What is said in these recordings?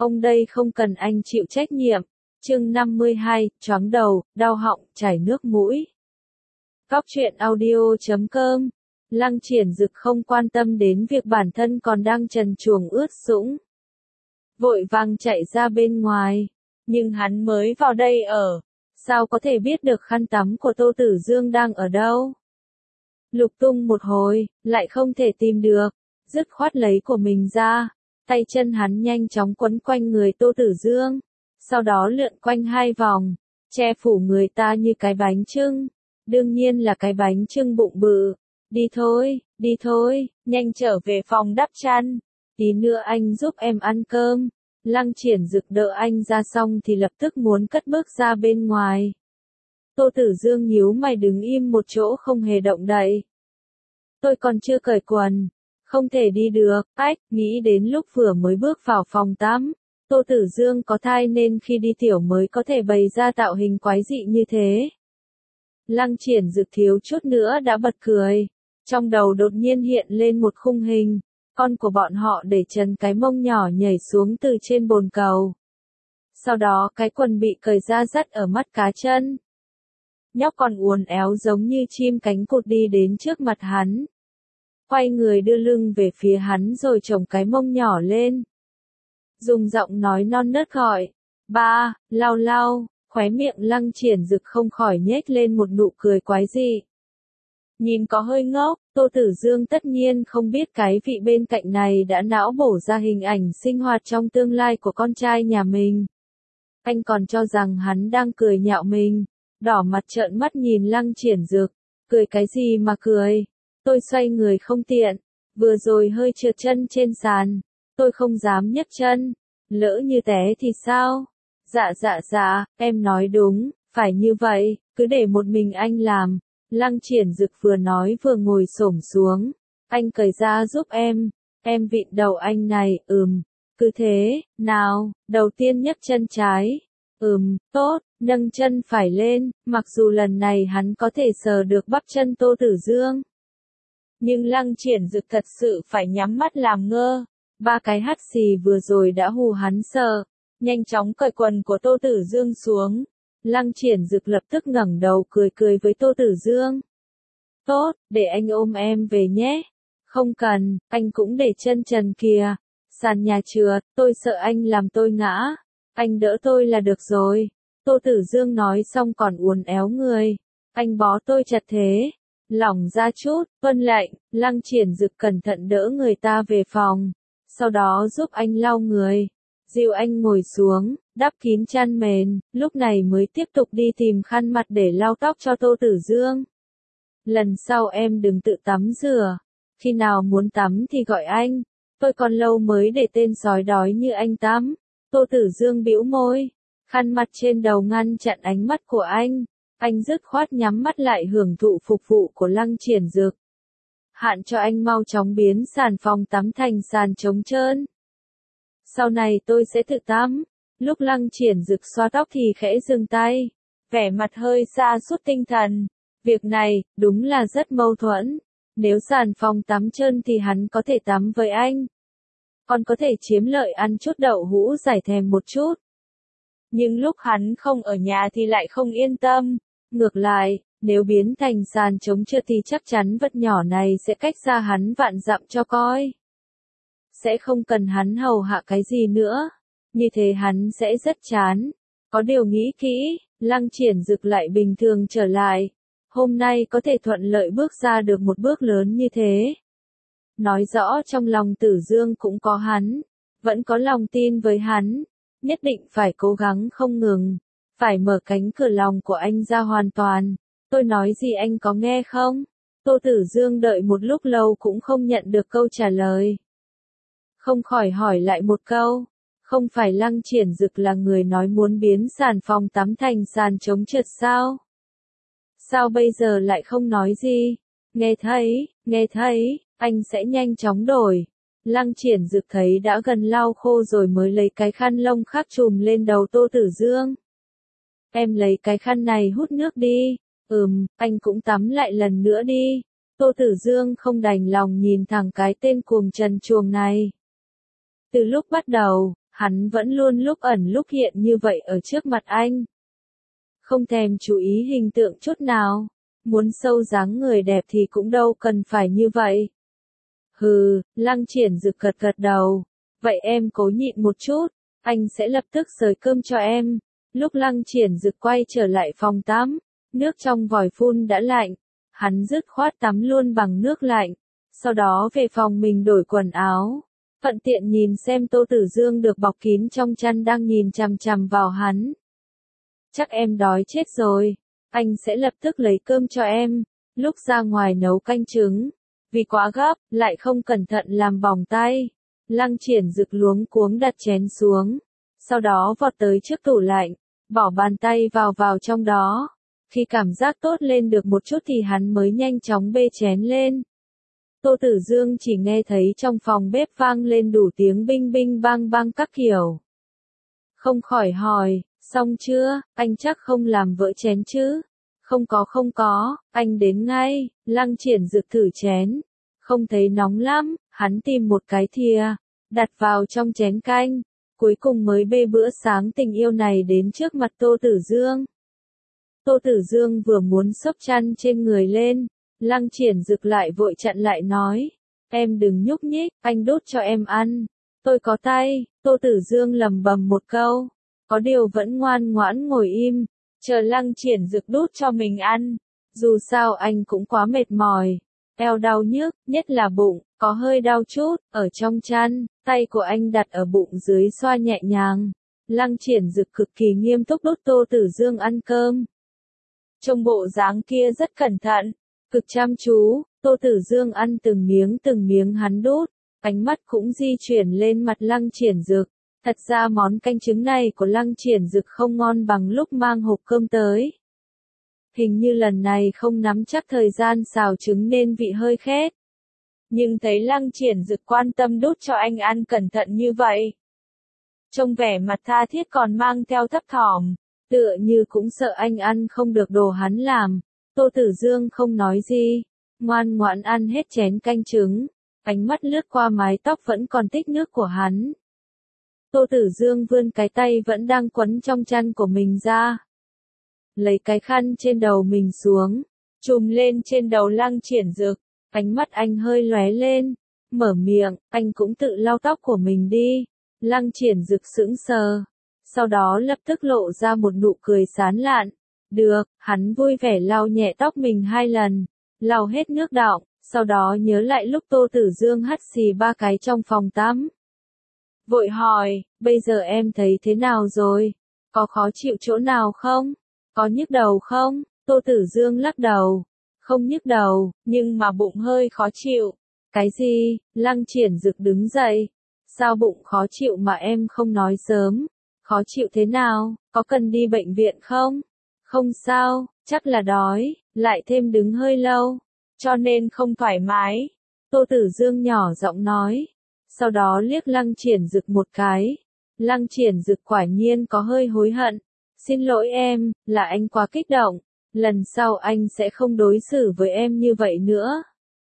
Ông đây không cần anh chịu trách nhiệm. Chương 52, choáng đầu, đau họng, chảy nước mũi. Cóc truyện audio.com. Lăng Triển Dực không quan tâm đến việc bản thân còn đang trần truồng ướt sũng. Vội vàng chạy ra bên ngoài. Nhưng hắn mới vào đây ở. Sao có thể biết được khăn tắm của Tô Tử Dương đang ở đâu? Lục tung một hồi, lại không thể tìm được. Dứt khoát lấy của mình ra. Tay chân hắn nhanh chóng quấn quanh người Tô Tử Dương. Sau đó lượn quanh 2 vòng. Che phủ người ta như cái bánh chưng. Đương nhiên là cái bánh chưng bụng bự. Đi thôi, nhanh trở về phòng đắp chăn. Tí nữa anh giúp em ăn cơm. Lăng Triển Dực đỡ anh ra xong thì lập tức muốn cất bước ra bên ngoài. Tô Tử Dương nhíu mày đứng im một chỗ không hề động đậy. Tôi còn chưa cởi quần. Không thể đi được, nghĩ đến lúc vừa mới bước vào phòng tắm. Tô Tử Dương có thai nên khi đi tiểu mới có thể bày ra tạo hình quái dị như thế. Lăng Triển Dực thiếu chút nữa đã bật cười. Trong đầu đột nhiên hiện lên một khung hình. Con của bọn họ để trần cái mông nhỏ nhảy xuống từ trên bồn cầu. Sau đó cái quần bị cởi ra dắt ở mắt cá chân. Nhóc còn uốn éo giống như chim cánh cụt đi đến trước mặt hắn. Quay người đưa lưng về phía hắn rồi chồng cái mông nhỏ lên. Dùng giọng nói non nớt gọi. Ba, lau, khóe miệng Lăng Triển Dực không khỏi nhếch lên một nụ cười quái dị. Nhìn có hơi ngốc, Tô Tử Dương tất nhiên không biết cái vị bên cạnh này đã não bổ ra hình ảnh sinh hoạt trong tương lai của con trai nhà mình. Anh còn cho rằng hắn đang cười nhạo mình, đỏ mặt trợn mắt nhìn Lăng Triển Dực, cười cái gì mà cười, tôi xoay người không tiện, vừa rồi hơi trượt chân trên sàn, tôi không dám nhấc chân, lỡ như té thì sao? Dạ, em nói đúng, phải như vậy, cứ để một mình anh làm. Lăng Triển Dực vừa nói vừa ngồi xổm xuống. Anh cởi ra giúp em vịn đầu anh này, cứ thế, nào, đầu tiên nhấc chân trái. Tốt, nâng chân phải lên, mặc dù lần này hắn có thể sờ được bắp chân Tô Tử Dương. Nhưng Lăng Triển Dực thật sự phải nhắm mắt làm ngơ. 3 cái hắt xì vừa rồi đã hù hắn sợ. Nhanh chóng cởi quần của Tô Tử Dương xuống. Lăng Triển Dực lập tức ngẩng đầu cười với Tô Tử Dương. Tốt, để anh ôm em về nhé. Không cần, anh cũng để chân trần kìa. Sàn nhà trượt, tôi sợ anh làm tôi ngã. Anh đỡ tôi là được rồi. Tô Tử Dương nói xong còn uốn éo người. Anh bó tôi chặt thế. Lỏng ra chút, tuân lệnh. Lăng Triển Dực cẩn thận đỡ người ta về phòng. Sau đó giúp anh lau người. Dìu anh ngồi xuống, đắp kín chăn mền, lúc này mới tiếp tục đi tìm khăn mặt để lau tóc cho Tô Tử Dương. Lần sau em đừng tự tắm rửa. Khi nào muốn tắm thì gọi anh. Tôi còn lâu mới để tên sói đói như anh tắm. Tô Tử Dương bĩu môi. Khăn mặt trên đầu ngăn chặn ánh mắt của anh. Anh dứt khoát nhắm mắt lại hưởng thụ phục vụ của Lăng Triển Dực. Hạn cho anh mau chóng biến sàn phòng tắm thành sàn trống trơn. Sau này tôi sẽ tự tắm. Lúc Lăng Triển Dực xoa tóc thì khẽ dừng tay. Vẻ mặt hơi sa sút tinh thần. Việc này, đúng là rất mâu thuẫn. Nếu sàn phòng tắm trơn thì hắn có thể tắm với anh. Còn có thể chiếm lợi ăn chút đậu hũ giải thèm một chút. Nhưng lúc hắn không ở nhà thì lại không yên tâm. Ngược lại, nếu biến thành sàn chống trượt thì chắc chắn vật nhỏ này sẽ cách xa hắn vạn dặm cho coi. Sẽ không cần hắn hầu hạ cái gì nữa. Như thế hắn sẽ rất chán. Có điều nghĩ kỹ, Lăng Triển Dực lại bình thường trở lại. Hôm nay có thể thuận lợi bước ra được một bước lớn như thế. Nói rõ trong lòng Tử Dương cũng có hắn. Vẫn có lòng tin với hắn. Nhất định phải cố gắng không ngừng. Phải mở cánh cửa lòng của anh ra hoàn toàn. Tôi nói gì anh có nghe không? Tô Tử Dương đợi một lúc lâu cũng không nhận được câu trả lời. Không khỏi hỏi lại một câu. Không phải Lăng Triển Dực là người nói muốn biến sàn phòng tắm thành sàn chống trượt sao? Sao bây giờ lại không nói gì? Nghe thấy, anh sẽ nhanh chóng đổi. Lăng Triển Dực thấy đã gần lau khô rồi mới lấy cái khăn lông khác trùm lên đầu Tô Tử Dương. Em lấy cái khăn này hút nước đi. Anh cũng tắm lại lần nữa đi. Tô Tử Dương không đành lòng nhìn thẳng cái tên cuồng trần truồng này. Từ lúc bắt đầu, Hắn vẫn luôn lúc ẩn lúc hiện như vậy ở trước mặt anh. Không thèm chú ý hình tượng chút nào. Muốn sâu dáng người đẹp thì cũng đâu cần phải như vậy. Hừ, Lăng Triển Dực gật gật đầu. Vậy em cố nhịn một chút, anh sẽ lập tức xới cơm cho em. Lúc Lăng Triển Dực quay trở lại phòng tắm, nước trong vòi phun đã lạnh. Hắn dứt khoát tắm luôn bằng nước lạnh. Sau đó về phòng mình đổi quần áo. Thuận tiện nhìn xem Tô Tử Dương được bọc kín trong chăn đang nhìn chằm chằm vào hắn. Chắc em đói chết rồi. Anh sẽ lập tức lấy cơm cho em. Lúc ra ngoài nấu canh trứng. Vì quá gấp, lại không cẩn thận làm bỏng tay. Lăng Triển Dực luống cuống đặt chén xuống. Sau đó vọt tới trước tủ lạnh. Bỏ bàn tay vào trong đó. Khi cảm giác tốt lên được một chút thì hắn mới nhanh chóng bê chén lên. Tô Tử Dương chỉ nghe thấy trong phòng bếp vang lên đủ tiếng binh binh bang bang các kiểu. Không khỏi hỏi, xong chưa, anh chắc không làm vỡ chén chứ? Không có, anh đến ngay. Lăng Triển Dực thử chén. Không thấy nóng lắm, hắn tìm một cái thìa, đặt vào trong chén canh. Cuối cùng mới bê bữa sáng tình yêu này đến trước mặt Tô Tử Dương. Tô Tử Dương vừa muốn xốc chăn trên người lên. Lăng Triển Dực lại vội chặn lại nói. Em đừng nhúc nhích, anh đút cho em ăn. Tôi có tay. Tô Tử Dương lầm bầm một câu. Có điều vẫn ngoan ngoãn ngồi im. Chờ Lăng Triển Dực đút cho mình ăn. Dù sao anh cũng quá mệt mỏi. Eo đau nhức, nhất là bụng, có hơi đau chút. Ở trong chăn, tay của anh đặt ở bụng dưới xoa nhẹ nhàng. Lăng Triển Dực cực kỳ nghiêm túc đút Tô Tử Dương ăn cơm. Trông bộ dáng kia rất cẩn thận. Cực chăm chú, Tô Tử Dương ăn từng miếng hắn đút, ánh mắt cũng di chuyển lên mặt Lăng Triển Dực. Thật ra món canh trứng này của Lăng Triển Dực không ngon bằng lúc mang hộp cơm tới. Hình như lần này không nắm chắc thời gian xào trứng nên vị hơi khét. Nhưng thấy Lăng Triển Dực quan tâm đút cho anh ăn cẩn thận như vậy. Trông vẻ mặt tha thiết còn mang theo thấp thỏm, tựa như cũng sợ anh ăn không được đồ hắn làm. Tô Tử Dương không nói gì, ngoan ngoãn ăn hết chén canh trứng, ánh mắt lướt qua mái tóc vẫn còn tích nước của hắn. Tô Tử Dương vươn cái tay vẫn đang quấn trong chăn của mình ra. Lấy cái khăn trên đầu mình xuống, trùm lên trên đầu Lăng Triển Dực, ánh mắt anh hơi lóe lên, mở miệng, anh cũng tự lau tóc của mình đi. Lăng Triển Dực sững sờ, sau đó lập tức lộ ra một nụ cười sán lạn. Được, hắn vui vẻ lau nhẹ tóc mình 2 lần, lau hết nước đọng, sau đó nhớ lại lúc Tô Tử Dương hắt xì 3 cái trong phòng tắm. Vội hỏi, bây giờ em thấy thế nào rồi? Có khó chịu chỗ nào không? Có nhức đầu không? Tô Tử Dương lắc đầu. Không nhức đầu, nhưng mà bụng hơi khó chịu. Cái gì? Lăng Triển Dực đứng dậy. Sao bụng khó chịu mà em không nói sớm? Khó chịu thế nào? Có cần đi bệnh viện không? Không sao, chắc là đói, lại thêm đứng hơi lâu, cho nên không thoải mái. Tô Tử Dương nhỏ giọng nói, sau đó liếc Lăng Triển Dực một cái. Lăng Triển Dực quả nhiên có hơi hối hận. Xin lỗi em, là anh quá kích động, lần sau anh sẽ không đối xử với em như vậy nữa.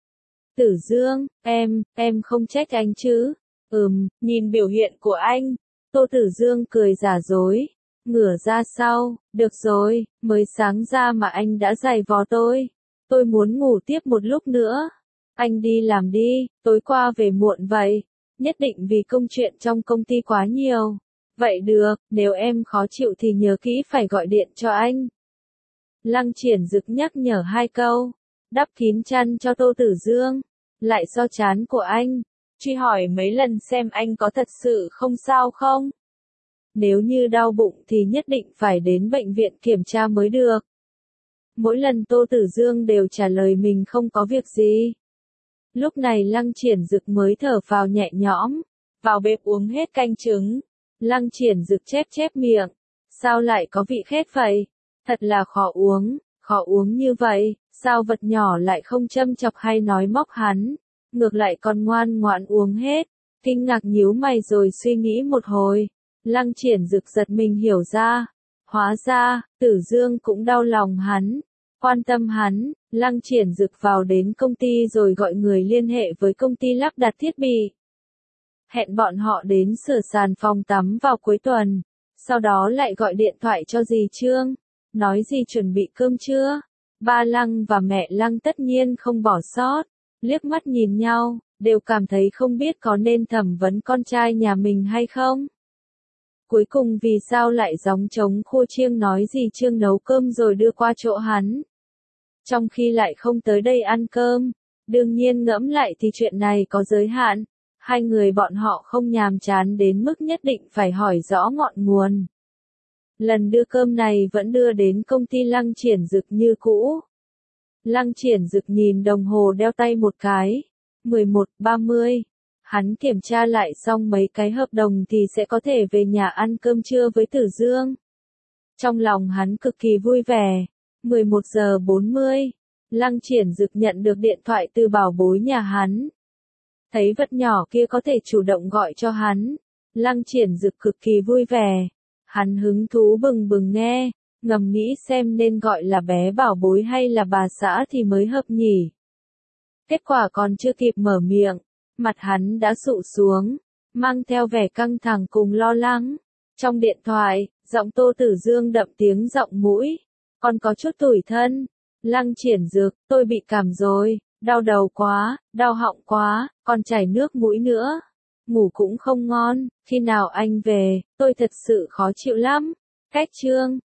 Tử Dương, em không trách anh chứ? Nhìn biểu hiện của anh. Tô Tử Dương cười giả dối. Ngửa ra sau, được rồi, mới sáng ra mà anh đã giày vò tôi. Tôi muốn ngủ tiếp một lúc nữa. Anh đi làm đi, tối qua về muộn vậy. Nhất định vì công chuyện trong công ty quá nhiều. Vậy được, nếu em khó chịu thì nhớ kỹ phải gọi điện cho anh. Lăng Triển Dực nhắc nhở 2 câu. Đắp kín chăn cho Tô Tử Dương. Lại so chán của anh. Truy hỏi mấy lần xem anh có thật sự không sao không? Nếu như đau bụng thì nhất định phải đến bệnh viện kiểm tra mới được. Mỗi lần Tô Tử Dương đều trả lời mình không có việc gì. Lúc này Lăng Triển Dực mới thở phào nhẹ nhõm, vào bếp uống hết canh trứng. Lăng Triển Dực chép miệng, sao lại có vị khét vậy? Thật là khó uống như vậy, sao vật nhỏ lại không châm chọc hay nói móc hắn, ngược lại còn ngoan ngoãn uống hết. Kinh ngạc nhíu mày rồi suy nghĩ một hồi. Lăng Triển Dực giật mình hiểu ra, hóa ra, Tử Dương cũng đau lòng hắn, quan tâm hắn. Lăng Triển Dực vào đến công ty rồi gọi người liên hệ với công ty lắp đặt thiết bị. hẹn bọn họ đến sửa sàn phòng tắm vào cuối tuần, sau đó lại gọi điện thoại cho dì Trương, nói dì chuẩn bị cơm chưa. Ba Lăng và mẹ Lăng tất nhiên không bỏ sót, liếc mắt nhìn nhau, đều cảm thấy không biết có nên thẩm vấn con trai nhà mình hay không. Cuối cùng vì sao lại gióng trống khua chiêng nói dì Trương nấu cơm rồi đưa qua chỗ hắn, trong khi lại không tới đây ăn cơm. Đương nhiên ngẫm lại thì chuyện này có giới hạn, hai người bọn họ không nhàm chán đến mức nhất định phải hỏi rõ ngọn nguồn. Lần đưa cơm này vẫn đưa đến công ty Lăng Triển Dực như cũ. Lăng Triển Dực nhìn đồng hồ đeo tay một cái, 11:30. Hắn kiểm tra lại xong mấy cái hợp đồng thì sẽ có thể về nhà ăn cơm trưa với Tử Dương. Trong lòng hắn cực kỳ vui vẻ. 11:40, Lăng Triển Dực nhận được điện thoại từ bảo bối nhà hắn. Thấy vật nhỏ kia có thể chủ động gọi cho hắn, Lăng Triển Dực cực kỳ vui vẻ. Hắn hứng thú bừng bừng nghe, ngầm nghĩ xem nên gọi là bé bảo bối hay là bà xã thì mới hợp nhỉ. Kết quả còn chưa kịp mở miệng, mặt hắn đã sụ xuống, mang theo vẻ căng thẳng cùng lo lắng. Trong điện thoại, giọng Tô Tử Dương đậm tiếng giọng mũi, còn có chút tủi thân. Lăng Triển Dực, tôi bị cảm rồi, đau đầu quá, đau họng quá, còn chảy nước mũi nữa. Ngủ cũng không ngon, khi nào anh về, tôi thật sự khó chịu lắm. Cách Trương,